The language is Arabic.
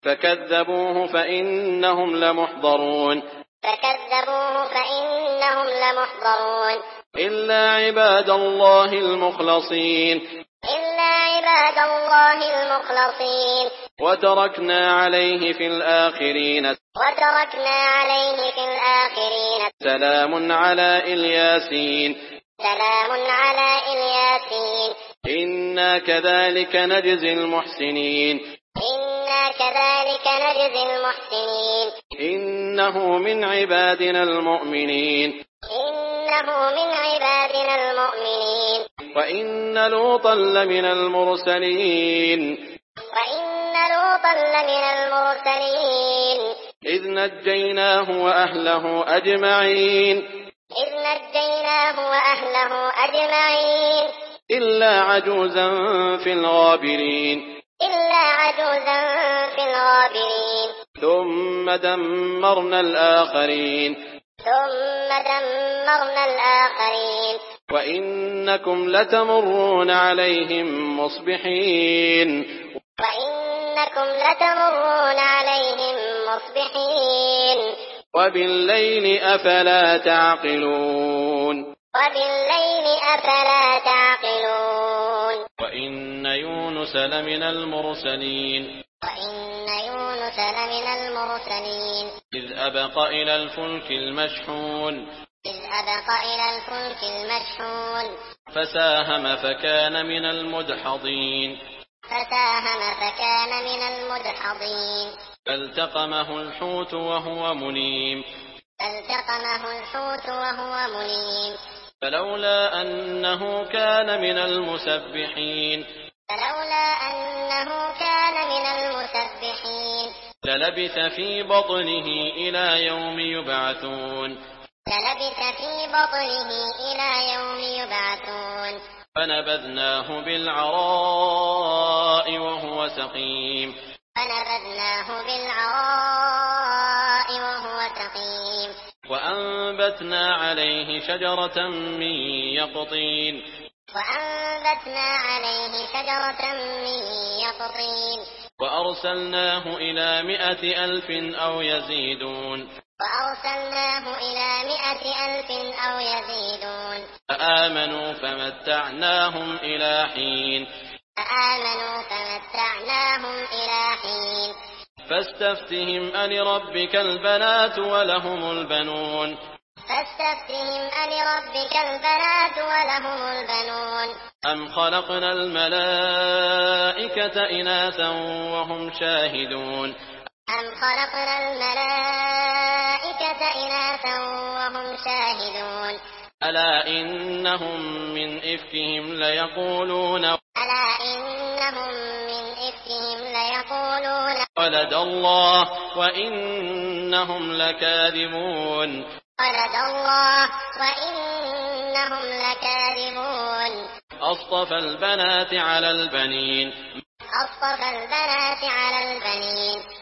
فكذبوه فإنهم لمحضرون إلا عباد الله المخلصين وتركنا عليه في الآخرين سلام على إلياسين إنا كذلك نجزي المحسنين إنه من عبادنا المؤمنين وإن لوطا لمن المرسلين إذ نجيناه وأهله أجمعين إلا عجوزا في الغابرين ثم دمرنا الآخرين وإنكم لتمرون عليهم مصبحين وبالليل أفلا تعقلون وإن يونس لمن المرسلين إذ أبق إلى الفلك المشحون فساهم فكان من المدحضين فالتقمه الحوت وهو مليم فلولا أنه كان من المسبحين للبث في بطنه إلى يوم يبعثون فنبذناه بالعراء وهو سقيم وأنبتنا عليه شجرة من يقطين وأرسلناه إلى 100,000 أو يزيدون فآمنوا فمتعناهم إلى حين فاستفتهم ألربك البنات ولهم البنون أم خلقنا الملائكة إناثا وهم شاهدون ألا إنهم من إفكهم ليقولون ولد الله وإنهم لكاذبون أصطفى البنات على البنين